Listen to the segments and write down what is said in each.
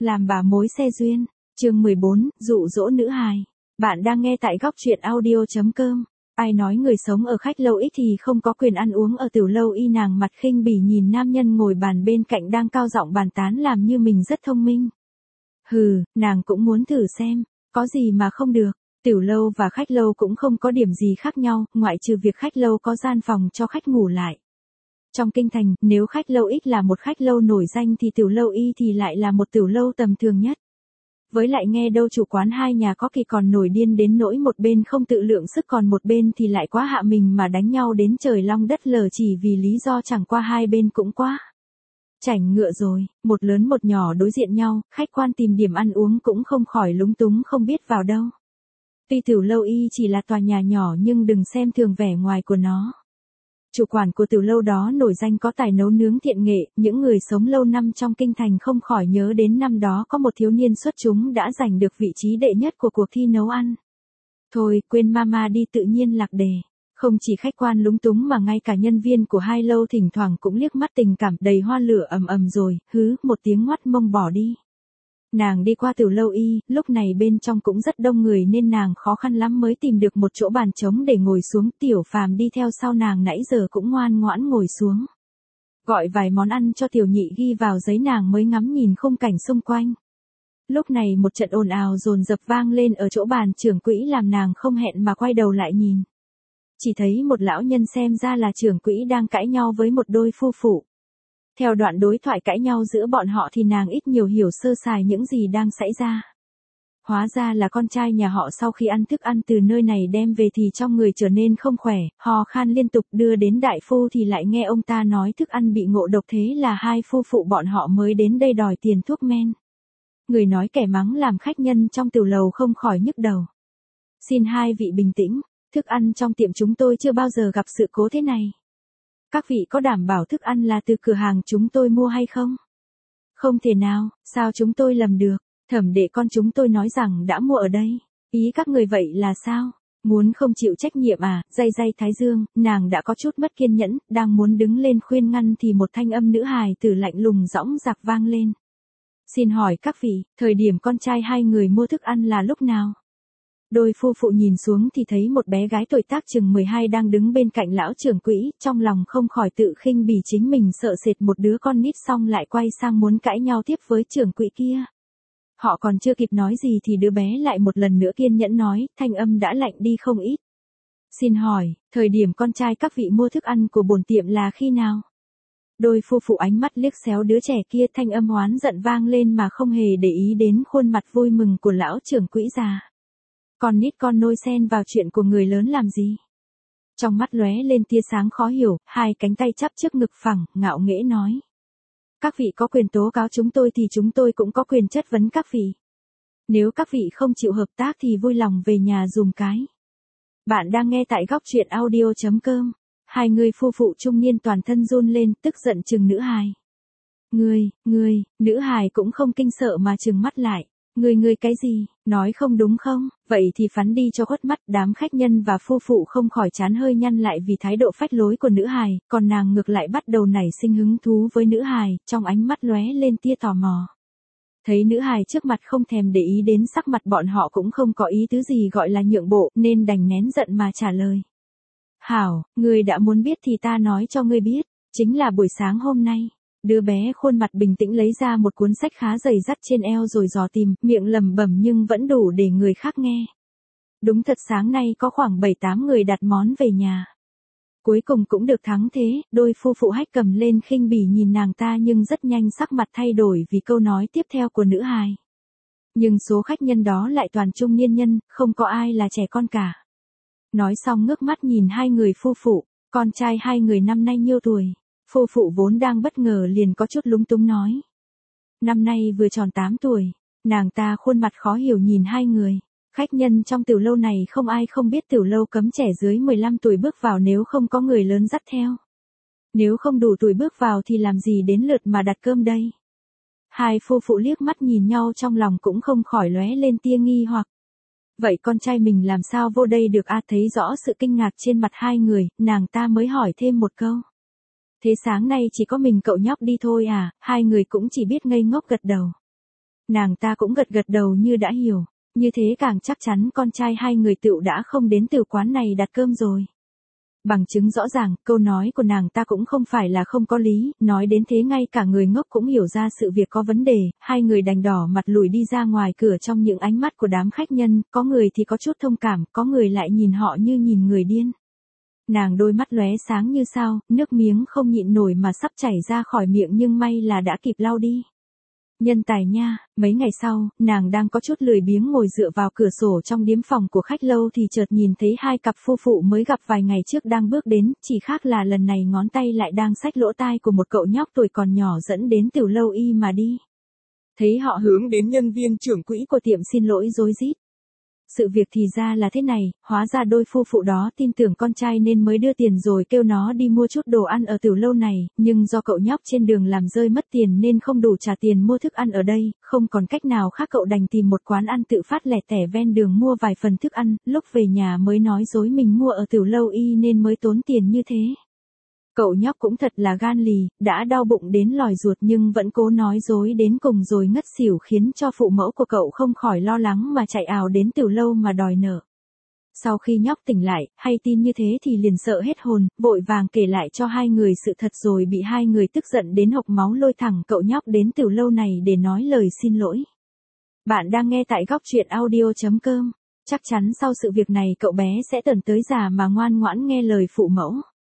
Làm bà mối xe duyên, chương 14, dụ dỗ nữ hài. Bạn đang nghe tại góc truyện audio.com. Ai nói người sống ở khách lâu ít thì không có quyền ăn uống ở tiểu lâu y, nàng mặt khinh bỉ nhìn nam nhân ngồi bàn bên cạnh đang cao giọng bàn tán làm như mình rất thông minh. Hừ, nàng cũng muốn thử xem, có gì mà không được. Tiểu lâu và khách lâu cũng không có điểm gì khác nhau, ngoại trừ việc khách lâu có gian phòng cho khách ngủ lại. Trong kinh thành, nếu khách lâu ít là một khách lâu nổi danh thì tiểu lâu y thì lại là một tiểu lâu tầm thường nhất. Với lại nghe đâu chủ quán hai nhà có kỳ còn nổi điên đến nỗi một bên không tự lượng sức còn một bên thì lại quá hạ mình mà đánh nhau đến trời long đất lở chỉ vì lý do chẳng qua hai bên cũng quá chảnh ngựa rồi, một lớn một nhỏ đối diện nhau, khách quan tìm điểm ăn uống cũng không khỏi lúng túng không biết vào đâu. Tuy tiểu lâu y chỉ là tòa nhà nhỏ nhưng đừng xem thường vẻ ngoài của nó. Chủ quản của tiểu lâu đó nổi danh có tài nấu nướng thiện nghệ, những người sống lâu năm trong kinh thành không khỏi nhớ đến năm đó có một thiếu niên xuất chúng đã giành được vị trí đệ nhất của cuộc thi nấu ăn. Thôi, quên mama đi, tự nhiên lạc đề. Không chỉ khách quan lúng túng mà ngay cả nhân viên của hai lâu thỉnh thoảng cũng liếc mắt tình cảm đầy hoa lửa ầm ầm rồi, hứ một tiếng ngoắt mông bỏ đi. Nàng đi qua tiểu lâu y, lúc này bên trong cũng rất đông người nên nàng khó khăn lắm mới tìm được một chỗ bàn trống để ngồi xuống. Tiểu Phàm đi theo sau nàng nãy giờ cũng ngoan ngoãn ngồi xuống. Gọi vài món ăn cho tiểu nhị ghi vào giấy, nàng mới ngắm nhìn khung cảnh xung quanh. Lúc này một trận ồn ào dồn dập vang lên ở chỗ bàn trưởng quỹ làm nàng không hẹn mà quay đầu lại nhìn. Chỉ thấy một lão nhân xem ra là trưởng quỹ đang cãi nhau với một đôi phu phụ. Theo đoạn đối thoại cãi nhau giữa bọn họ thì nàng ít nhiều hiểu sơ sài những gì đang xảy ra. Hóa ra là con trai nhà họ sau khi ăn thức ăn từ nơi này đem về thì trong người trở nên không khỏe, ho khan liên tục, đưa đến đại phu thì lại nghe ông ta nói thức ăn bị ngộ độc, thế là hai phu phụ bọn họ mới đến đây đòi tiền thuốc men. Người nói kẻ mắng làm khách nhân trong tiểu lầu không khỏi nhức đầu. Xin hai vị bình tĩnh, thức ăn trong tiệm chúng tôi chưa bao giờ gặp sự cố thế này. Các vị có đảm bảo thức ăn là từ cửa hàng chúng tôi mua hay không? Không thể nào, sao chúng tôi lầm được? Thẩm đệ con chúng tôi nói rằng đã mua ở đây. Ý các người vậy là sao? Muốn không chịu trách nhiệm à? Day thái dương, nàng đã có chút mất kiên nhẫn, đang muốn đứng lên khuyên ngăn thì một thanh âm nữ hài tử lạnh lùng dõng dạc vang lên. Xin hỏi các vị, thời điểm con trai hai người mua thức ăn là lúc nào? Đôi phu phụ nhìn xuống thì thấy một bé gái tuổi tác chừng 12 đang đứng bên cạnh lão trưởng quỹ, trong lòng không khỏi tự khinh bỉ chính mình sợ sệt một đứa con nít, xong lại quay sang muốn cãi nhau tiếp với trưởng quỹ kia. Họ còn chưa kịp nói gì thì đứa bé lại một lần nữa kiên nhẫn nói, thanh âm đã lạnh đi không ít. Xin hỏi, thời điểm con trai các vị mua thức ăn của bổn tiệm là khi nào? Đôi phu phụ ánh mắt liếc xéo đứa trẻ kia, thanh âm oán giận vang lên mà không hề để ý đến khuôn mặt vui mừng của lão trưởng quỹ già. Con nít con nôi xen vào chuyện của người lớn làm gì? Trong mắt lóe lên tia sáng khó hiểu, hai cánh tay chắp trước ngực phẳng, ngạo nghễ nói. Các vị có quyền tố cáo chúng tôi thì chúng tôi cũng có quyền chất vấn các vị. Nếu các vị không chịu hợp tác thì vui lòng về nhà dùm cái. Bạn đang nghe tại góc truyện audio.com. Hai người phu phụ trung niên toàn thân run lên, tức giận trừng nữ hài. Ngươi, nữ hài cũng không kinh sợ mà trừng mắt lại. Ngươi cái gì, nói không đúng không? Vậy thì phắn đi cho khuất mắt. Đám khách nhân và phu phụ không khỏi trán hơi nhăn lại vì thái độ phách lối của nữ hài, còn nàng ngược lại bắt đầu nảy sinh hứng thú với nữ hài, trong ánh mắt lóe lên tia tò mò. Thấy nữ hài trước mặt không thèm để ý đến sắc mặt bọn họ cũng không có ý tứ gì gọi là nhượng bộ, nên đành nén giận mà trả lời. Hảo, ngươi đã muốn biết thì ta nói cho ngươi biết, chính là buổi sáng hôm nay. Đứa bé khuôn mặt bình tĩnh lấy ra một cuốn sách khá dày dắt trên eo rồi dò tìm, miệng lẩm bẩm nhưng vẫn đủ để người khác nghe. Đúng thật, sáng nay có khoảng 7-8 người đặt món về nhà. Cuối cùng cũng được thắng thế, đôi phu phụ hách cầm lên khinh bỉ nhìn nàng ta nhưng rất nhanh sắc mặt thay đổi vì câu nói tiếp theo của nữ hài. Nhưng số khách nhân đó lại toàn trung niên nhân, không có ai là trẻ con cả. Nói xong ngước mắt nhìn hai người phu phụ, con trai hai người năm nay nhiêu tuổi? Phu phụ vốn đang bất ngờ liền có chút lúng túng nói. Năm nay vừa tròn 8 tuổi, nàng ta khuôn mặt khó hiểu nhìn hai người. Khách nhân trong tiểu lâu này không ai không biết tiểu lâu cấm trẻ dưới 15 tuổi bước vào nếu không có người lớn dắt theo. Nếu không đủ tuổi bước vào thì làm gì đến lượt mà đặt cơm đây? Hai phu phụ liếc mắt nhìn nhau trong lòng cũng không khỏi lóe lên tia nghi hoặc. Vậy con trai mình làm sao vô đây được à? Thấy rõ sự kinh ngạc trên mặt hai người, nàng ta mới hỏi thêm một câu. Thế sáng nay chỉ có mình cậu nhóc đi thôi à? Hai người cũng chỉ biết ngây ngốc gật đầu. Nàng ta cũng gật gật đầu như đã hiểu. Như thế càng chắc chắn con trai hai người tựu đã không đến từ quán này đặt cơm rồi. Bằng chứng rõ ràng, câu nói của nàng ta cũng không phải là không có lý, nói đến thế ngay cả người ngốc cũng hiểu ra sự việc có vấn đề, hai người đành đỏ mặt lùi đi ra ngoài cửa trong những ánh mắt của đám khách nhân, có người thì có chút thông cảm, có người lại nhìn họ như nhìn người điên. Nàng đôi mắt lóe sáng như sao, nước miếng không nhịn nổi mà sắp chảy ra khỏi miệng nhưng may là đã kịp lau đi. Nhân tài nha, mấy ngày sau, nàng đang có chút lười biếng ngồi dựa vào cửa sổ trong điếm phòng của khách lâu thì chợt nhìn thấy hai cặp phu phụ mới gặp vài ngày trước đang bước đến, chỉ khác là lần này ngón tay lại đang xách lỗ tai của một cậu nhóc tuổi còn nhỏ dẫn đến Tiểu Lâu Y mà đi. Thấy họ hướng đến nhân viên trưởng quỹ của tiệm xin lỗi rối rít. Sự việc thì ra là thế này, hóa ra đôi phu phụ đó tin tưởng con trai nên mới đưa tiền rồi kêu nó đi mua chút đồ ăn ở Tiểu Lâu này, nhưng do cậu nhóc trên đường làm rơi mất tiền nên không đủ trả tiền mua thức ăn ở đây, không còn cách nào khác cậu đành tìm một quán ăn tự phát lẻ tẻ ven đường mua vài phần thức ăn, lúc về nhà mới nói dối mình mua ở Tiểu Lâu Y nên mới tốn tiền như thế. Cậu nhóc cũng thật là gan lì, đã đau bụng đến lòi ruột nhưng vẫn cố nói dối đến cùng rồi ngất xỉu khiến cho phụ mẫu của cậu không khỏi lo lắng mà chạy ào đến Tiểu Lâu mà đòi nợ. Sau khi nhóc tỉnh lại, hay tin như thế thì liền sợ hết hồn, vội vàng kể lại cho hai người sự thật rồi bị hai người tức giận đến hộc máu lôi thẳng cậu nhóc đến Tiểu Lâu này để nói lời xin lỗi. Bạn đang nghe tại góc truyện audio.com. Chắc chắn sau sự việc này cậu bé sẽ tởn tới già mà ngoan ngoãn nghe lời phụ mẫu.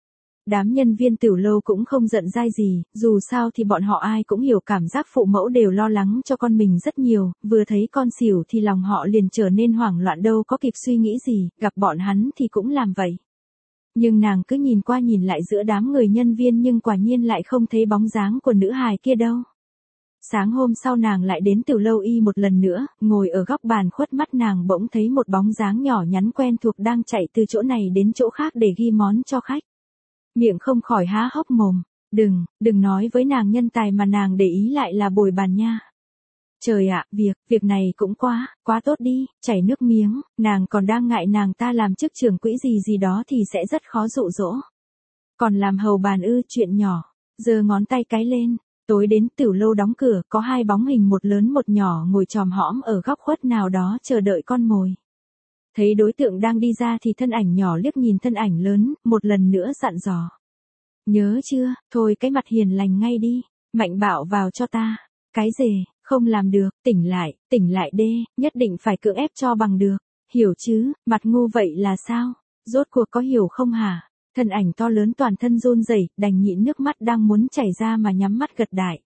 Đám nhân viên Tiểu Lâu cũng không giận dai gì, dù sao thì bọn họ ai cũng hiểu cảm giác phụ mẫu đều lo lắng cho con mình rất nhiều, vừa thấy con xỉu thì lòng họ liền trở nên hoảng loạn đâu có kịp suy nghĩ gì, gặp bọn hắn thì cũng làm vậy. Nhưng nàng cứ nhìn qua nhìn lại giữa đám người nhân viên nhưng quả nhiên lại không thấy bóng dáng của nữ hài kia đâu. Sáng hôm sau nàng lại đến Tiểu Lâu Y một lần nữa, ngồi ở góc bàn khuất mắt nàng bỗng thấy một bóng dáng nhỏ nhắn quen thuộc đang chạy từ chỗ này đến chỗ khác để ghi món cho khách. Miệng không khỏi há hốc mồm, đừng nói với nàng nhân tài mà nàng để ý lại là bồi bàn nha. Trời ạ, việc này cũng quá tốt đi, chảy nước miếng, nàng còn đang ngại nàng ta làm chức trưởng quỹ gì đó thì sẽ rất khó dụ dỗ. Còn làm hầu bàn chuyện nhỏ, giơ ngón tay cái lên, tối đến Tiểu Lâu đóng cửa, có hai bóng hình một lớn một nhỏ ngồi chòm hõm ở góc khuất nào đó chờ đợi con mồi. Thấy đối tượng đang đi ra thì thân ảnh nhỏ liếc nhìn thân ảnh lớn, một lần nữa dặn dò. Nhớ chưa, thôi cái mặt hiền lành ngay đi, mạnh bạo vào cho ta. Cái gì, không làm được, tỉnh lại đê, nhất định phải cưỡng ép cho bằng được. Hiểu chứ, mặt ngu vậy là sao? Rốt cuộc có hiểu không hả? Thân ảnh to lớn toàn thân run rẩy, đành nhịn nước mắt đang muốn chảy ra mà nhắm mắt gật đại.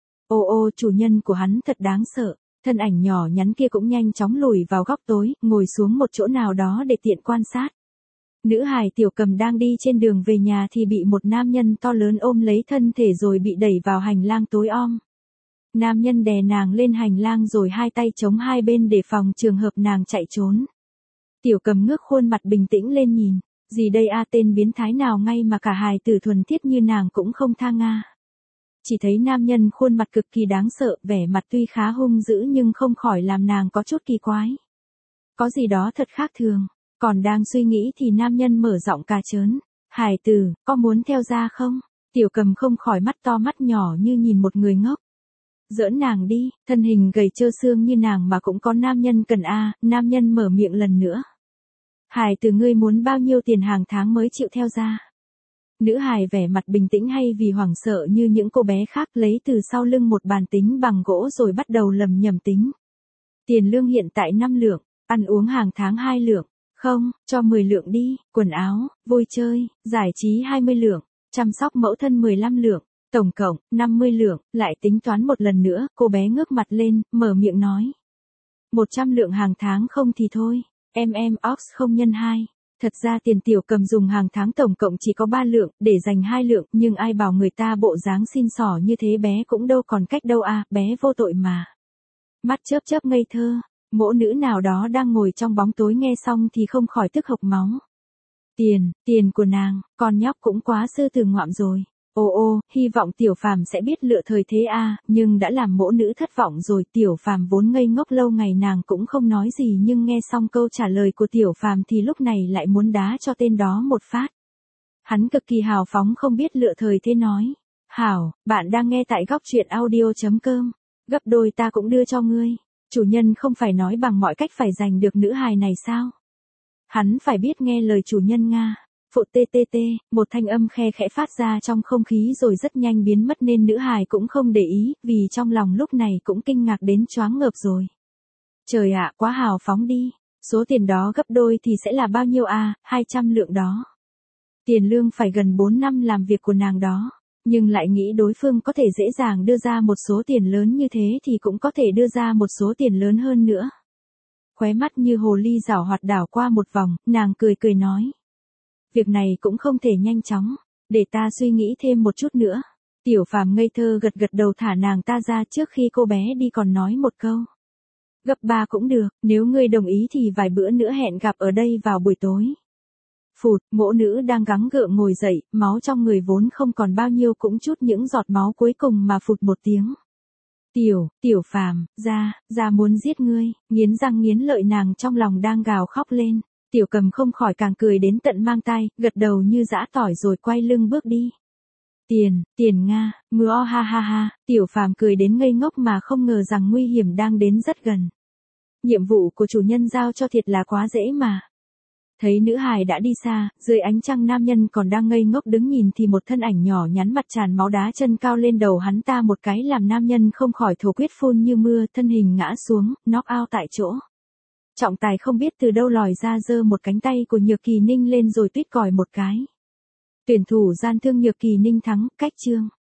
Ô chủ nhân của hắn thật đáng sợ. Thân ảnh nhỏ nhắn kia cũng nhanh chóng lùi vào góc tối, ngồi xuống một chỗ nào đó để tiện quan sát. Nữ hài Tiểu Cầm đang đi trên đường về nhà thì bị một nam nhân to lớn ôm lấy thân thể rồi bị đẩy vào hành lang tối om. Nam nhân đè nàng lên hành lang rồi hai tay chống hai bên để phòng trường hợp nàng chạy trốn. Tiểu Cầm ngước khuôn mặt bình tĩnh lên nhìn, gì đây tên biến thái nào ngay mà cả hài tử thuần thiết như nàng cũng không tha nga. Chỉ thấy nam nhân khuôn mặt cực kỳ đáng sợ, vẻ mặt tuy khá hung dữ nhưng không khỏi làm nàng có chút kỳ quái. Có gì đó thật khác thường, còn đang suy nghĩ thì nam nhân mở giọng cà trớn. Hải tử, có muốn theo ra không? Tiểu Cầm không khỏi mắt to mắt nhỏ như nhìn một người ngốc. Giỡn nàng đi, thân hình gầy trơ xương như nàng mà cũng có nam nhân cần nam nhân mở miệng lần nữa. Hải tử ngươi muốn bao nhiêu tiền hàng tháng mới chịu theo ra? Nữ hài vẻ mặt bình tĩnh hay vì hoảng sợ như những cô bé khác lấy từ sau lưng một bàn tính bằng gỗ rồi bắt đầu lầm nhầm tính. Tiền lương hiện tại 5 lượng, ăn uống hàng tháng 2 lượng, không, cho 10 lượng đi, quần áo, vui chơi, giải trí 20 lượng, chăm sóc mẫu thân 15 lượng, tổng cộng 50 lượng, lại tính toán một lần nữa, cô bé ngước mặt lên, mở miệng nói. 100 lượng hàng tháng không thì thôi, em ox không nhân 2. Thật ra tiền Tiểu Cầm dùng hàng tháng tổng cộng chỉ có 3 lượng, để dành 2 lượng, nhưng ai bảo người ta bộ dáng xin xỏ như thế bé cũng đâu còn cách đâu bé vô tội mà. Mắt chớp ngây thơ, mỗ nữ nào đó đang ngồi trong bóng tối nghe xong thì không khỏi tức hộc máu. Tiền của nàng, con nhóc cũng quá sư tử ngoạm rồi. Hy vọng Tiểu Phàm sẽ biết lựa thời thế nhưng đã làm mỗ nữ thất vọng rồi. Tiểu Phàm vốn ngây ngốc lâu ngày nàng cũng không nói gì nhưng nghe xong câu trả lời của Tiểu Phàm thì lúc này lại muốn đá cho tên đó một phát. Hắn cực kỳ hào phóng không biết lựa thời thế nói. Hảo, bạn đang nghe tại góc truyện audio.com. Gấp đôi ta cũng đưa cho ngươi. Chủ nhân không phải nói bằng mọi cách phải giành được nữ hài này sao? Hắn phải biết nghe lời chủ nhân Nga. Phụ tê tê tê, một thanh âm khe khẽ phát ra trong không khí rồi rất nhanh biến mất nên nữ hài cũng không để ý, vì trong lòng lúc này cũng kinh ngạc đến choáng ngợp rồi. Trời ạ, quá hào phóng đi. Số tiền đó gấp đôi thì sẽ là bao nhiêu à, 200 lượng đó. Tiền lương phải gần 4 năm làm việc của nàng đó. Nhưng lại nghĩ đối phương có thể dễ dàng đưa ra một số tiền lớn như thế thì cũng có thể đưa ra một số tiền lớn hơn nữa. Khóe mắt như hồ ly giảo hoạt đảo qua một vòng, nàng cười cười nói. Việc này cũng không thể nhanh chóng, để ta suy nghĩ thêm một chút nữa. Tiểu Phàm ngây thơ gật gật đầu thả nàng ta ra trước khi cô bé đi còn nói một câu. Gấp 3 cũng được, nếu ngươi đồng ý thì vài bữa nữa hẹn gặp ở đây vào buổi tối. Phụt, mỗ nữ đang gắng gượng ngồi dậy, máu trong người vốn không còn bao nhiêu cũng chút những giọt máu cuối cùng mà phụt một tiếng. Tiểu Phàm, ra muốn giết ngươi, nghiến răng nghiến lợi nàng trong lòng đang gào khóc lên. Tiểu Cầm không khỏi càng cười đến tận mang tai, gật đầu như giã tỏi rồi quay lưng bước đi. Tiền Nga, mưa ha ha ha, Tiểu Phàm cười đến ngây ngốc mà không ngờ rằng nguy hiểm đang đến rất gần. Nhiệm vụ của chủ nhân giao cho thiệt là quá dễ mà. Thấy nữ hài đã đi xa, dưới ánh trăng nam nhân còn đang ngây ngốc đứng nhìn thì một thân ảnh nhỏ nhắn mặt tràn máu đá chân cao lên đầu hắn ta một cái làm nam nhân không khỏi thổ huyết phun như mưa, thân hình ngã xuống, knock out tại chỗ. Trọng tài không biết từ đâu lòi ra giơ một cánh tay của Nhược Kỳ Ninh lên rồi tuýt còi một cái. Tuyển thủ gian thương Nhược Kỳ Ninh thắng, cách chương.